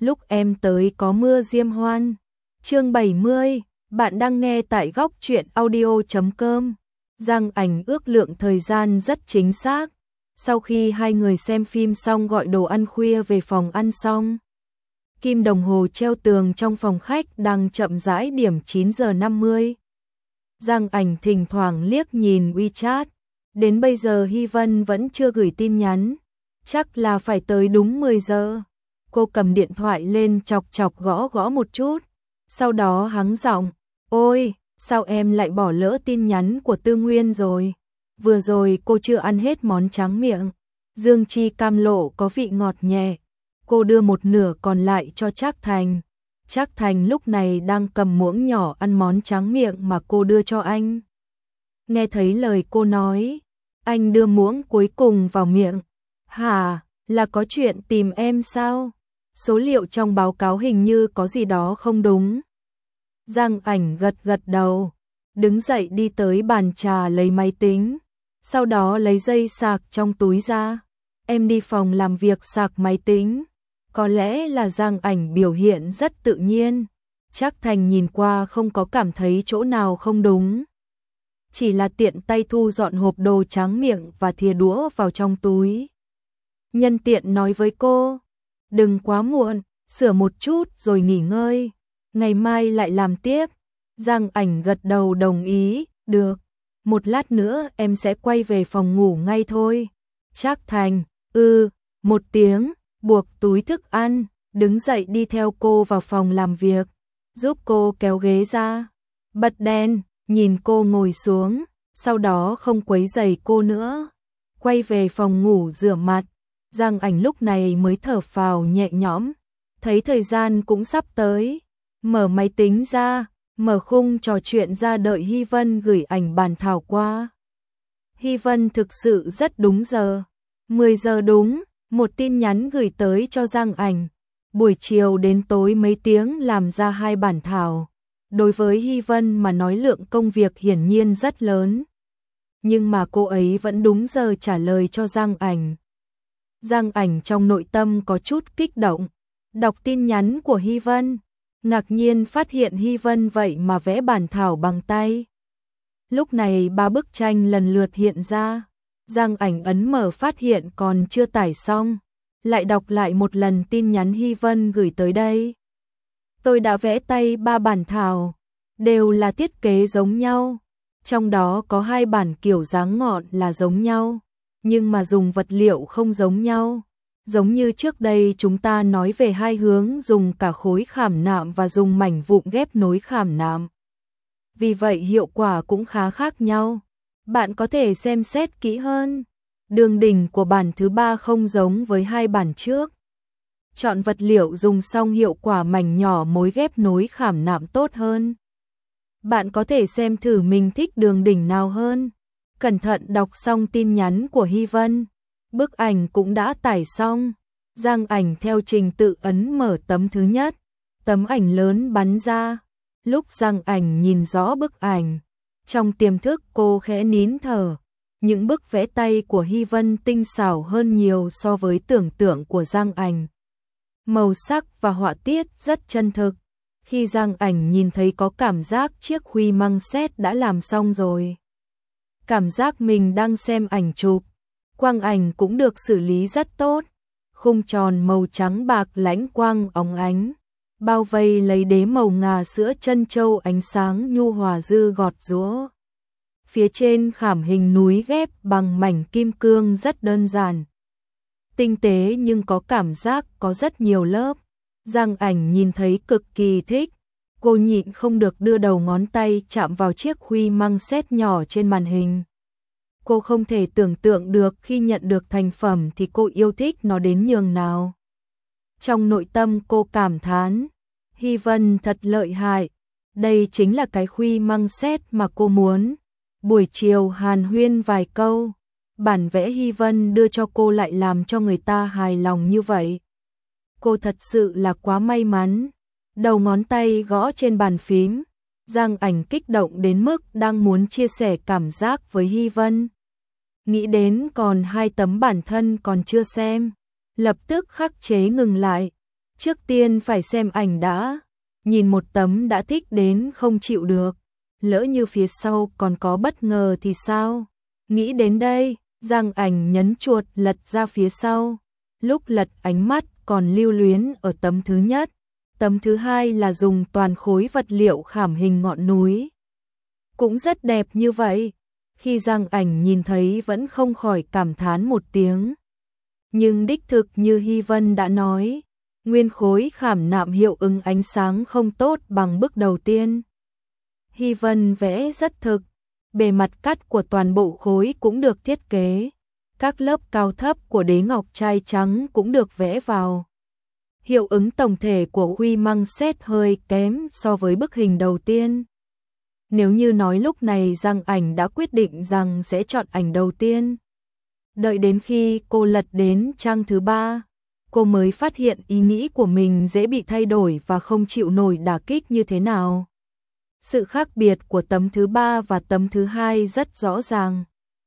lúc em tới có mưa diêm hoan. Chương 70, bạn đang nghe tại góc truyện audio.com. Giang Ảnh ước lượng thời gian rất chính xác. Sau khi hai người xem phim xong gọi đồ ăn khuya về phòng ăn xong. Kim đồng hồ treo tường trong phòng khách đang chậm rãi điểm 9 giờ 50. Giang Ảnh thỉnh thoảng liếc nhìn WeChat. Đến bây giờ Hy Vân vẫn chưa gửi tin nhắn. Chắc là phải tới đúng 10 giờ. Cô cầm điện thoại lên chọc chọc gõ gõ một chút. Sau đó hắng giọng, ôi, sao em lại bỏ lỡ tin nhắn của Tư Nguyên rồi? Vừa rồi cô chưa ăn hết món tráng miệng. Dương chi cam lộ có vị ngọt nhẹ. Cô đưa một nửa còn lại cho Trác Thành. Trác Thành lúc này đang cầm muỗng nhỏ ăn món tráng miệng mà cô đưa cho anh. Nghe thấy lời cô nói, anh đưa muỗng cuối cùng vào miệng. Hả, là có chuyện tìm em sao? Số liệu trong báo cáo hình như có gì đó không đúng. Giang Ảnh gật gật đầu, đứng dậy đi tới bàn trà lấy máy tính, sau đó lấy dây sạc trong túi ra. Em đi phòng làm việc sạc máy tính. Có lẽ là Giang Ảnh biểu hiện rất tự nhiên. Trác Thành nhìn qua không có cảm thấy chỗ nào không đúng. Chỉ là tiện tay thu dọn hộp đồ tráng miệng và thìa đũa vào trong túi. Nhân tiện nói với cô, đừng quá muộn, sửa một chút rồi nghỉ ngơi, ngày mai lại làm tiếp. Giang Ảnh gật đầu đồng ý, được, một lát nữa em sẽ quay về phòng ngủ ngay thôi. Trác Thành, một tiếng, buộc túi thức ăn, đứng dậy đi theo cô vào phòng làm việc, giúp cô kéo ghế ra, bật đèn, nhìn cô ngồi xuống, sau đó không quấy rầy cô nữa, quay về phòng ngủ rửa mặt. Giang Ảnh lúc này mới thở phào nhẹ nhõm, thấy thời gian cũng sắp tới, mở máy tính ra, mở khung trò chuyện ra đợi Hy Vân gửi ảnh bản thảo qua. Hy Vân thực sự rất đúng giờ, 10 giờ đúng, một tin nhắn gửi tới cho Giang Ảnh. Buổi chiều đến tối mấy tiếng làm ra 2 bản thảo. Đối với Hy Vân mà nói lượng công việc hiển nhiên rất lớn. Nhưng mà cô ấy vẫn đúng giờ trả lời cho Giang Ảnh. Giang Ảnh trong nội tâm có chút kích động, đọc tin nhắn của Hy Vân, ngạc nhiên phát hiện Hy Vân vậy mà vẽ bản thảo bằng tay. Lúc này 3 bức tranh lần lượt hiện ra, Giang Ảnh ấn mở phát hiện còn chưa tải xong, lại đọc lại một lần tin nhắn Hy Vân gửi tới đây. Tôi đã vẽ tay 3 bản thảo, đều là thiết kế giống nhau, trong đó có 2 bản kiểu dáng ngọn là giống nhau, nhưng mà dùng vật liệu không giống nhau. Giống như trước đây chúng ta nói về 2 hướng dùng cả khối khảm nạm và dùng mảnh vụn ghép nối khảm nạm. Vì vậy hiệu quả cũng khá khác nhau. Bạn có thể xem xét kỹ hơn. Đường đỉnh của bản thứ 3 không giống với 2 bản trước. Chọn vật liệu dùng xong hiệu quả mảnh nhỏ mối ghép nối khảm nạm tốt hơn. Bạn có thể xem thử mình thích đường đỉnh nào hơn. Cẩn thận đọc xong tin nhắn của Hy Vân. Bức ảnh cũng đã tải xong. Giang Ảnh theo trình tự ấn mở tấm thứ nhất. Tấm ảnh lớn bắn ra. Lúc Giang Ảnh nhìn rõ bức ảnh, trong tiềm thức cô khẽ nín thở. Những bức vẽ tay của Hy Vân tinh xảo hơn nhiều so với tưởng tượng của Giang Ảnh. Màu sắc và họa tiết rất chân thực. Khi Giang Ảnh nhìn thấy có cảm giác chiếc huy măng sét đã làm xong rồi. Cảm giác mình đang xem ảnh chụp. Quang ảnh cũng được xử lý rất tốt. Khung tròn màu trắng bạc lãnh quang óng ánh. Bao vây lấy đế màu ngà sữa chân châu ánh sáng nhu hòa dư gọt giũa. Phía trên khảm hình núi ghép bằng mảnh kim cương rất đơn giản. Tinh tế nhưng có cảm giác có rất nhiều lớp. Giang Ảnh nhìn thấy cực kỳ thích. Cô nhịn không được đưa đầu ngón tay chạm vào chiếc huy măng sét nhỏ trên màn hình. Cô không thể tưởng tượng được khi nhận được thành phẩm thì cô yêu thích nó đến nhường nào. Trong nội tâm cô cảm thán, Hy Vân thật lợi hại, đây chính là cái huy măng sét mà cô muốn. Buổi chiều hàn huyên vài câu, bản vẽ Hy Vân đưa cho cô lại làm cho người ta hài lòng như vậy. Cô thật sự là quá may mắn. Đầu ngón tay gõ trên bàn phím, Giang Ảnh kích động đến mức đang muốn chia sẻ cảm giác với Hy Vân. Nghĩ đến còn 2 tấm bản thân còn chưa xem, lập tức khắc chế ngừng lại. Trước tiên phải xem ảnh đã, nhìn một tấm đã thích đến không chịu được, lỡ như phía sau còn có bất ngờ thì sao? Nghĩ đến đây, Giang Ảnh nhấn chuột lật ra phía sau, lúc lật ánh mắt còn lưu luyến ở tấm thứ nhất, tấm thứ hai là dùng toàn khối vật liệu khảm hình ngọn núi. Cũng rất đẹp như vậy, khi Giang Ảnh nhìn thấy vẫn không khỏi cảm thán một tiếng. Nhưng đích thực như Hy Vân đã nói, nguyên khối khảm nạm hiệu ứng ánh sáng không tốt bằng bức đầu tiên. Hy Vân vẽ rất thực, bề mặt cắt của toàn bộ khối cũng được thiết kế, các lớp cao thấp của đế ngọc trai trắng cũng được vẽ vào. Hiệu ứng tổng thể của Huy Măng Xét hơi kém so với bức hình đầu tiên. Nếu như nói lúc này Giang Ảnh đã quyết định rằng sẽ chọn ảnh đầu tiên. Đợi đến khi cô lật đến trang thứ 3, cô mới phát hiện ý nghĩ của mình dễ bị thay đổi và không chịu nổi đả kích như thế nào. Sự khác biệt của tấm thứ 3 và tấm thứ 2 rất rõ ràng.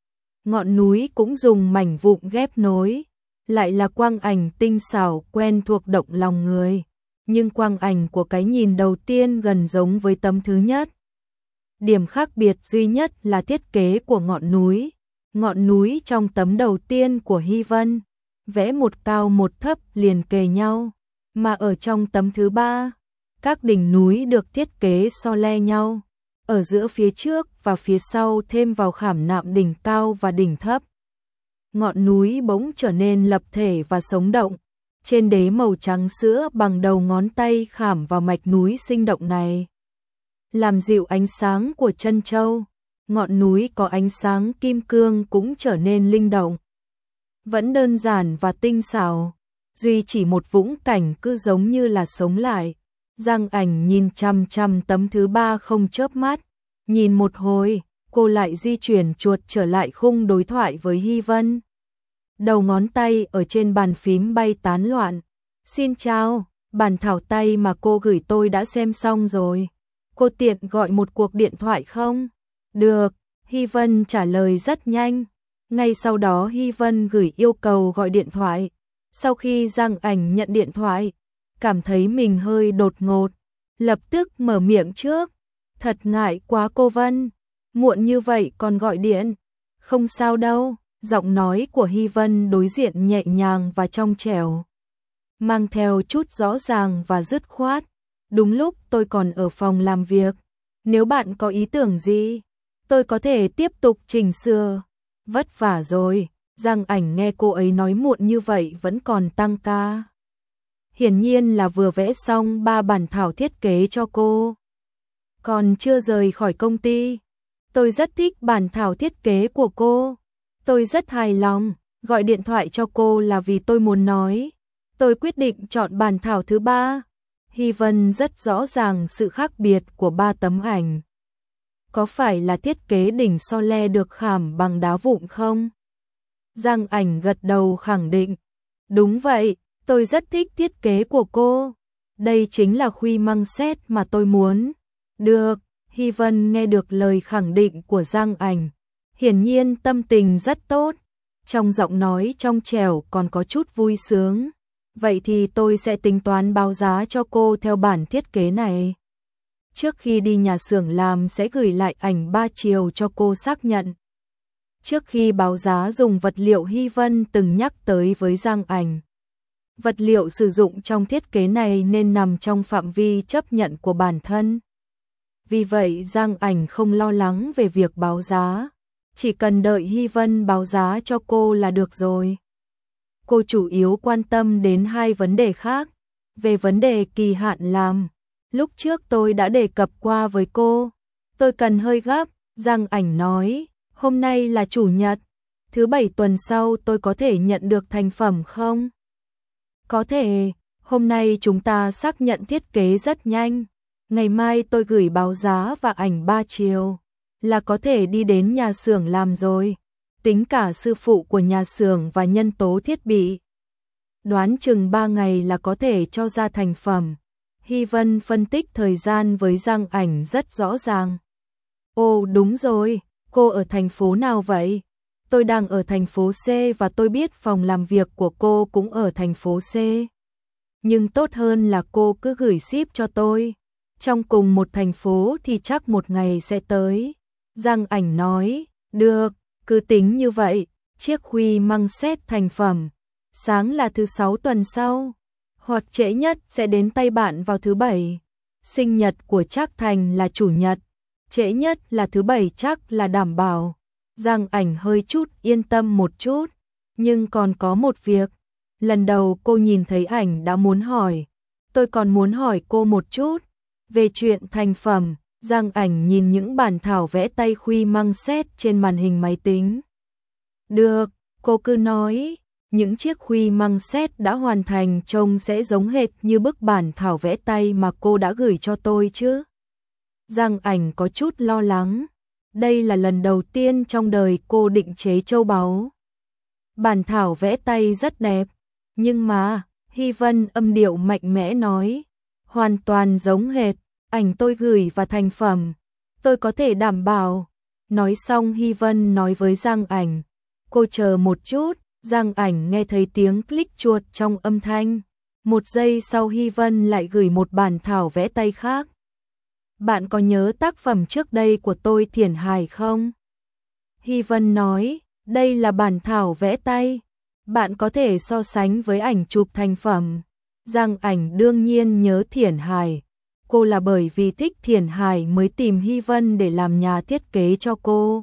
Ngọn núi cũng dùng mảnh vụn ghép nối, lại là quang ảnh tinh xảo quen thuộc động lòng người, nhưng quang ảnh của cái nhìn đầu tiên gần giống với tấm thứ nhất. Điểm khác biệt duy nhất là thiết kế của ngọn núi. Ngọn núi trong tấm đầu tiên của Hy Vân, vẽ một cao một thấp liền kề nhau, mà ở trong tấm thứ 3, các đỉnh núi được thiết kế so le nhau, ở giữa phía trước và phía sau thêm vào khảm nạm đỉnh cao và đỉnh thấp. Ngọn núi bỗng trở nên lập thể và sống động, trên đế màu trắng sữa bằng đầu ngón tay khảm vào mạch núi sinh động này. Làm dịu ánh sáng của chân châu, ngọn núi có ánh sáng kim cương cũng trở nên linh động. Vẫn đơn giản và tinh xảo, duy chỉ một vũng cảnh cứ giống như là sống lại. Giang Ảnh nhìn chằm chằm tấm thứ 3 không chớp mắt, nhìn một hồi, cô lại di chuyển chuột trở lại khung đối thoại với Hy Vân. Đầu ngón tay ở trên bàn phím bay tán loạn. Xin chào, bản thảo tay mà cô gửi tôi đã xem xong rồi. Cô tiện gọi một cuộc điện thoại không? Được, Hy Vân trả lời rất nhanh. Ngay sau đó Hy Vân gửi yêu cầu gọi điện thoại. Sau khi Giang Ảnh nhận điện thoại, cảm thấy mình hơi đột ngột, lập tức mở miệng trước. Thật ngại quá cô Vân, muộn như vậy còn gọi điện. Không sao đâu, giọng nói của Hy Vân đối diện nhẹ nhàng và trong trẻo, mang theo chút rõ ràng và dứt khoát. Đúng lúc tôi còn ở phòng làm việc, nếu bạn có ý tưởng gì, tôi có thể tiếp tục chỉnh sửa. Vất vả rồi. Giang Ảnh nghe cô ấy nói muộn như vậy vẫn còn tăng ca. Hiển nhiên là vừa vẽ xong 3 bản thảo thiết kế cho cô, còn chưa rời khỏi công ty. Tôi rất thích bản thảo thiết kế của cô, tôi rất hài lòng. Gọi điện thoại cho cô là vì tôi muốn nói, tôi quyết định chọn bản thảo thứ 3. Hy Vân rất rõ ràng sự khác biệt của 3 tấm ảnh. Có phải là thiết kế đỉnh so le được khảm bằng đá vụn không? Giang Ảnh gật đầu khẳng định. Đúng vậy, tôi rất thích thiết kế của cô. Đây chính là Huy Măng Xét mà tôi muốn. Được, Hy Vân nghe được lời khẳng định của Giang Ảnh. Hiển nhiên tâm tình rất tốt. Trong giọng nói trong trẻo còn có chút vui sướng. Vậy thì tôi sẽ tính toán báo giá cho cô theo bản thiết kế này. Trước khi đi nhà xưởng làm sẽ gửi lại ảnh 3 chiều cho cô xác nhận. Trước khi báo giá dùng vật liệu Hy Vân từng nhắc tới với Giang Ảnh. Vật liệu sử dụng trong thiết kế này nên nằm trong phạm vi chấp nhận của bản thân. Vì vậy Giang Ảnh không lo lắng về việc báo giá, chỉ cần đợi Hy Vân báo giá cho cô là được rồi. Cô chủ yếu quan tâm đến 2 vấn đề khác. Về vấn đề kỳ hạn làm, lúc trước tôi đã đề cập qua với cô, tôi cần hơi gấp. Giang Ảnh nói, hôm nay là chủ nhật, thứ 7 tuần sau tôi có thể nhận được thành phẩm không? Có thể, hôm nay chúng ta xác nhận thiết kế rất nhanh, ngày mai tôi gửi báo giá và ảnh 3 chiều, là có thể đi đến nhà xưởng làm rồi, tính cả sư phụ của nhà xưởng và nhân tố thiết bị. Đoán chừng 3 ngày là có thể cho ra thành phẩm. Hy Vân phân tích thời gian với Giang Ảnh rất rõ ràng. Ồ đúng rồi, cô ở thành phố nào vậy? Tôi đang ở thành phố C và tôi biết phòng làm việc của cô cũng ở thành phố C. nhưng tốt hơn là cô cứ gửi ship cho tôi. Trong cùng một thành phố thì chắc một ngày sẽ tới. Giang Ảnh nói, được, cứ tính như vậy, chiếc Huy măng xét thành phẩm. Sáng là thứ 6 tuần sau, hoặc trễ nhất sẽ đến tay bạn vào thứ 7. Sinh nhật của Trác Thành là chủ nhật, trễ nhất là thứ 7 chắc là đảm bảo. Giang Ảnh hơi chút yên tâm một chút, nhưng còn có một việc. Lần đầu cô nhìn thấy ảnh đã muốn hỏi. Tôi còn muốn hỏi cô một chút về chuyện thành phẩm. Giang Ảnh nhìn những bản thảo vẽ tay Huy măng xét trên màn hình máy tính. Được, cô cứ nói. Những chiếc Huy măng xét đã hoàn thành trông sẽ giống hệt như bức bản thảo vẽ tay mà cô đã gửi cho tôi chứ. Giang Ảnh có chút lo lắng. Đây là lần đầu tiên trong đời cô định chế châu báu. Bản thảo vẽ tay rất đẹp, nhưng mà, Hy Vân âm điệu mạnh mẽ nói, hoàn toàn giống hệt, ảnh tôi gửi và thành phẩm, tôi có thể đảm bảo. Nói xong Hy Vân nói với Giang Ảnh, cô chờ một chút. Giang Ảnh nghe thấy tiếng click chuột trong âm thanh. Một giây sau Hy Vân lại gửi một bản thảo vẽ tay khác. Bạn có nhớ tác phẩm trước đây của tôi Thiển Hải không? Hy Vân nói, đây là bản thảo vẽ tay. Bạn có thể so sánh với ảnh chụp thành phẩm. Giang Ảnh đương nhiên nhớ Thiển Hải. Cô là bởi vì thích Thiển Hải mới tìm Hy Vân để làm nhà thiết kế cho cô.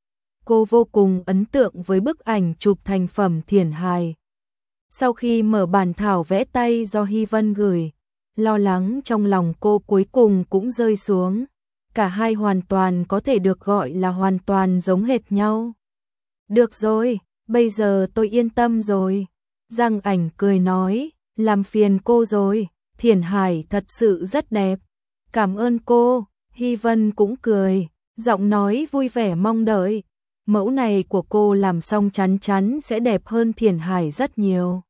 Cô vô cùng ấn tượng với bức ảnh chụp thành phẩm Thiển Hải. Sau khi mở bản thảo vẽ tay do Hy Vân gửi, lo lắng trong lòng cô cuối cùng cũng rơi xuống. Cả hai hoàn toàn có thể được gọi là hoàn toàn giống hệt nhau. Được rồi, bây giờ tôi yên tâm rồi. Giang Ảnh cười nói, làm phiền cô rồi, Thiển Hải thật sự rất đẹp. Cảm ơn cô. Hy Vân cũng cười, giọng nói vui vẻ mong đợi. Mẫu này của cô làm xong chắn chắn sẽ đẹp hơn Thiển Hải rất nhiều.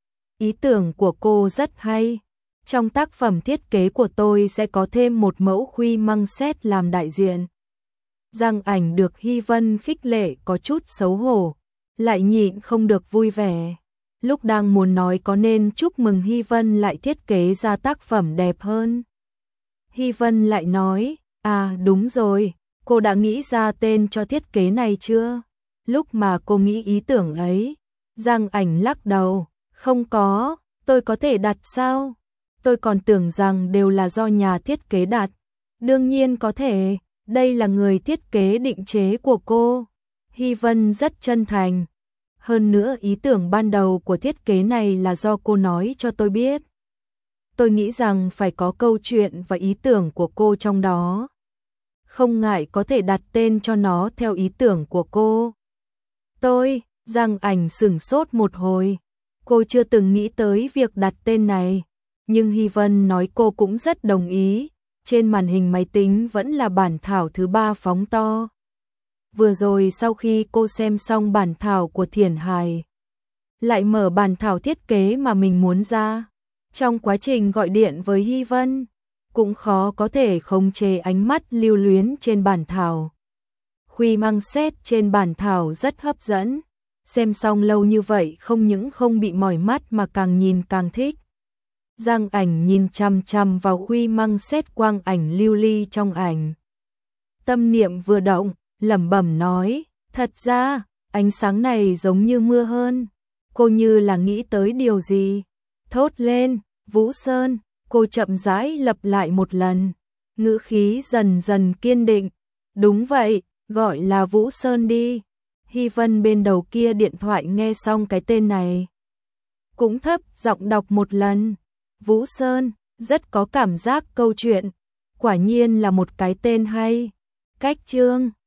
Ý tưởng của cô rất hay. Trong tác phẩm thiết kế của tôi sẽ có thêm một mẫu Huy măng xét làm đại diện. Giang Ảnh được Hy Vân khích lệ có chút xấu hổ, lại nhịn không được vui vẻ. Lúc đang muốn nói có nên chúc mừng Hy Vân lại thiết kế ra tác phẩm đẹp hơn. Hy Vân lại nói, à đúng rồi, cô đã nghĩ ra tên cho thiết kế này chưa? Lúc mà cô nghĩ ý tưởng ấy, Giang Ảnh lắc đầu, không có, tôi có thể đặt sao? Tôi còn tưởng rằng đều là do nhà thiết kế đặt. Đương nhiên có thể, đây là người thiết kế định chế của cô. Hy Vân rất chân thành. Hơn nữa ý tưởng ban đầu của thiết kế này là do cô nói cho tôi biết. Tôi nghĩ rằng phải có câu chuyện và ý tưởng của cô trong đó. Không ngại có thể đặt tên cho nó theo ý tưởng của cô. Giang Ảnh sửng sốt một hồi. Cô chưa từng nghĩ tới việc đặt tên này. Nhưng Hy Vân nói cô cũng rất đồng ý. Trên màn hình máy tính vẫn là bản thảo thứ 3 phóng to. Vừa rồi sau khi cô xem xong bản thảo của Thiển Hải, lại mở bản thảo thiết kế mà mình muốn ra. Trong quá trình gọi điện với Hy Vân, cũng khó có thể khống chế ánh mắt lưu luyến trên bản thảo. Huy măng xét trên bản thảo rất hấp dẫn. Xem xong lâu như vậy không những không bị mỏi mắt mà càng nhìn càng thích. Giang Ảnh nhìn chằm chằm vào Huy măng xét quang ảnh lưu ly trong ảnh. Tâm niệm vừa động, lẩm bẩm nói, thật ra, ánh sáng này giống như mưa hơn. Cô như là nghĩ tới điều gì. Thốt lên, Vũ Sơn, cô chậm rãi lặp lại một lần. Ngữ khí dần dần kiên định. Đúng vậy, gọi là Vũ Sơn đi. Hy Vân bên đầu kia điện thoại nghe xong cái tên này, cũng thấp giọng đọc một lần. Vũ Sơn, rất có cảm giác câu chuyện. Quả nhiên là một cái tên hay. Cách chương